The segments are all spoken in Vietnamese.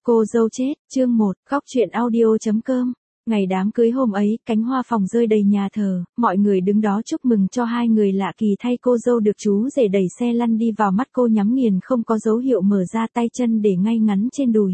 Cô dâu chết, chương 1, khóc chuyện audio.com. Ngày đám cưới hôm ấy, cánh hoa phòng rơi đầy nhà thờ, mọi người đứng đó chúc mừng cho hai người lạ kỳ thay cô dâu được chú rể đẩy xe lăn đi vào, mắt cô nhắm nghiền không có dấu hiệu mở ra, tay chân để ngay ngắn trên đùi.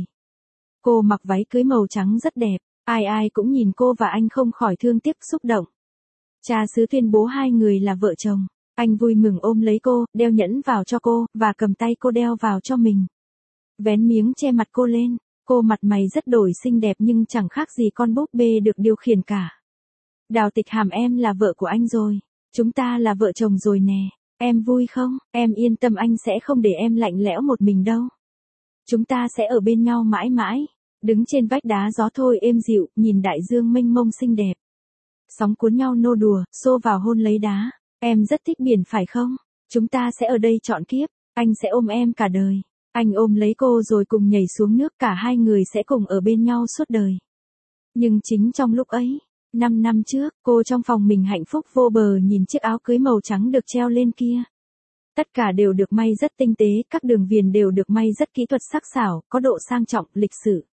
Cô mặc váy cưới màu trắng rất đẹp, ai ai cũng nhìn cô và anh không khỏi thương tiếc xúc động. Cha xứ tuyên bố hai người là vợ chồng, anh vui mừng ôm lấy cô, đeo nhẫn vào cho cô, và cầm tay cô đeo vào cho mình. Vén miếng che mặt cô lên, cô mặt mày rất đổi xinh đẹp nhưng chẳng khác gì con búp bê được điều khiển cả. Đào Tịch Hàm, em là vợ của anh rồi, chúng ta là vợ chồng rồi nè, em vui không? Em yên tâm, anh sẽ không để em lạnh lẽo một mình đâu. Chúng ta sẽ ở bên nhau mãi mãi. Đứng trên vách đá, gió thôi êm dịu, nhìn đại dương mênh mông xinh đẹp. Sóng cuốn nhau nô đùa, xô vào hôn lấy đá. Em rất thích biển phải không? Chúng ta sẽ ở đây trọn kiếp, anh sẽ ôm em cả đời. Anh ôm lấy cô rồi cùng nhảy xuống nước, cả hai người sẽ cùng ở bên nhau suốt đời. Nhưng chính trong lúc ấy, 5 năm trước, cô trong phòng mình hạnh phúc vô bờ nhìn chiếc áo cưới màu trắng được treo lên kia. Tất cả đều được may rất tinh tế, các đường viền đều được may rất kỹ thuật sắc sảo, có độ sang trọng, lịch sự.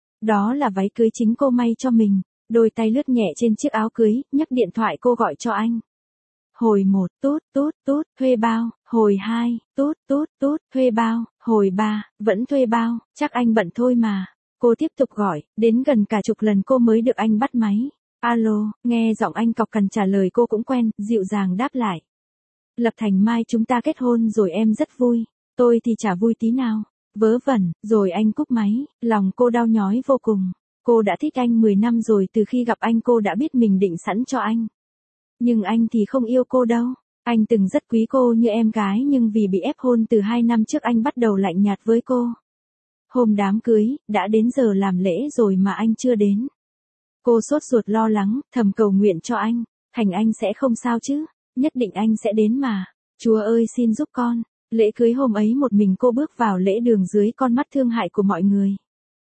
Đó là váy cưới chính cô may cho mình. Đôi tay lướt nhẹ trên chiếc áo cưới, nhấc điện thoại cô gọi cho anh. Hồi 1, tút tút tút, thuê bao. Hồi 2, tút tút tút, thuê bao. Hồi 3, vẫn thuê bao, chắc anh bận thôi mà. Cô tiếp tục gọi, đến gần cả chục lần cô mới được anh bắt máy. Alo, nghe giọng anh cọc cằn trả lời cô cũng quen, dịu dàng đáp lại. Lập Thành, mai chúng ta kết hôn rồi, em rất vui. Tôi thì chả vui tí nào. Vớ vẩn, rồi anh cúp máy, lòng cô đau nhói vô cùng. Cô đã thích anh 10 năm rồi, từ khi gặp anh cô đã biết mình định sẵn cho anh. Nhưng anh thì không yêu cô đâu. Anh từng rất quý cô như em gái, nhưng vì bị ép hôn từ 2 năm trước anh bắt đầu lạnh nhạt với cô. Hôm đám cưới, đã đến giờ làm lễ rồi mà anh chưa đến. Cô sốt ruột lo lắng, thầm cầu nguyện cho anh. Thành, anh sẽ không sao chứ? Nhất định anh sẽ đến mà. Chúa ơi xin giúp con. Lễ cưới hôm ấy một mình cô bước vào lễ đường dưới con mắt thương hại của mọi người.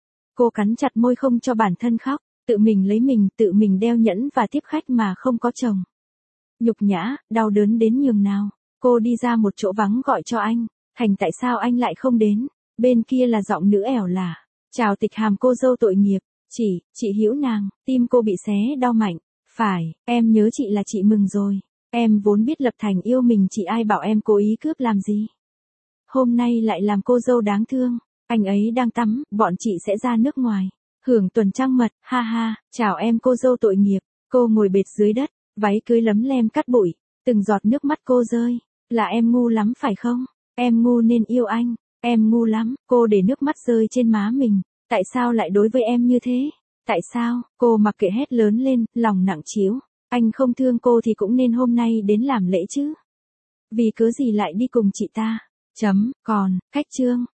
Cô cắn chặt môi không cho bản thân khóc, tự mình lấy mình, tự mình đeo nhẫn và tiếp khách mà không có chồng. Nhục nhã, đau đớn đến nhường nào. Cô đi ra một chỗ vắng gọi cho anh. Thành, tại sao anh lại không đến? Bên kia là giọng nữ ẻo lả. Chào Tịch Hàm, cô dâu tội nghiệp. Chị hiểu nàng, tim cô bị xé đau mạnh. Phải, em nhớ chị là chị mừng rồi. Em vốn biết Lập Thành yêu mình, chị ai bảo em cố ý cướp làm gì. Hôm nay lại làm cô dâu đáng thương. Anh ấy đang tắm, bọn chị sẽ ra nước ngoài. Hưởng tuần trăng mật, ha ha, chào em cô dâu tội nghiệp. Cô ngồi bệt dưới đất, váy cưới lấm lem cát bụi, từng giọt nước mắt cô rơi. Là em ngu lắm phải không? Em ngu nên yêu anh, em ngu lắm. Cô để nước mắt rơi trên má mình. Tại sao lại đối với em như thế? Tại sao? Cô mặc kệ hét lớn lên, lòng nặng trĩu. Anh không thương cô thì cũng nên hôm nay đến làm lễ chứ. Vì cớ gì lại đi cùng chị ta? Còn, khách trương.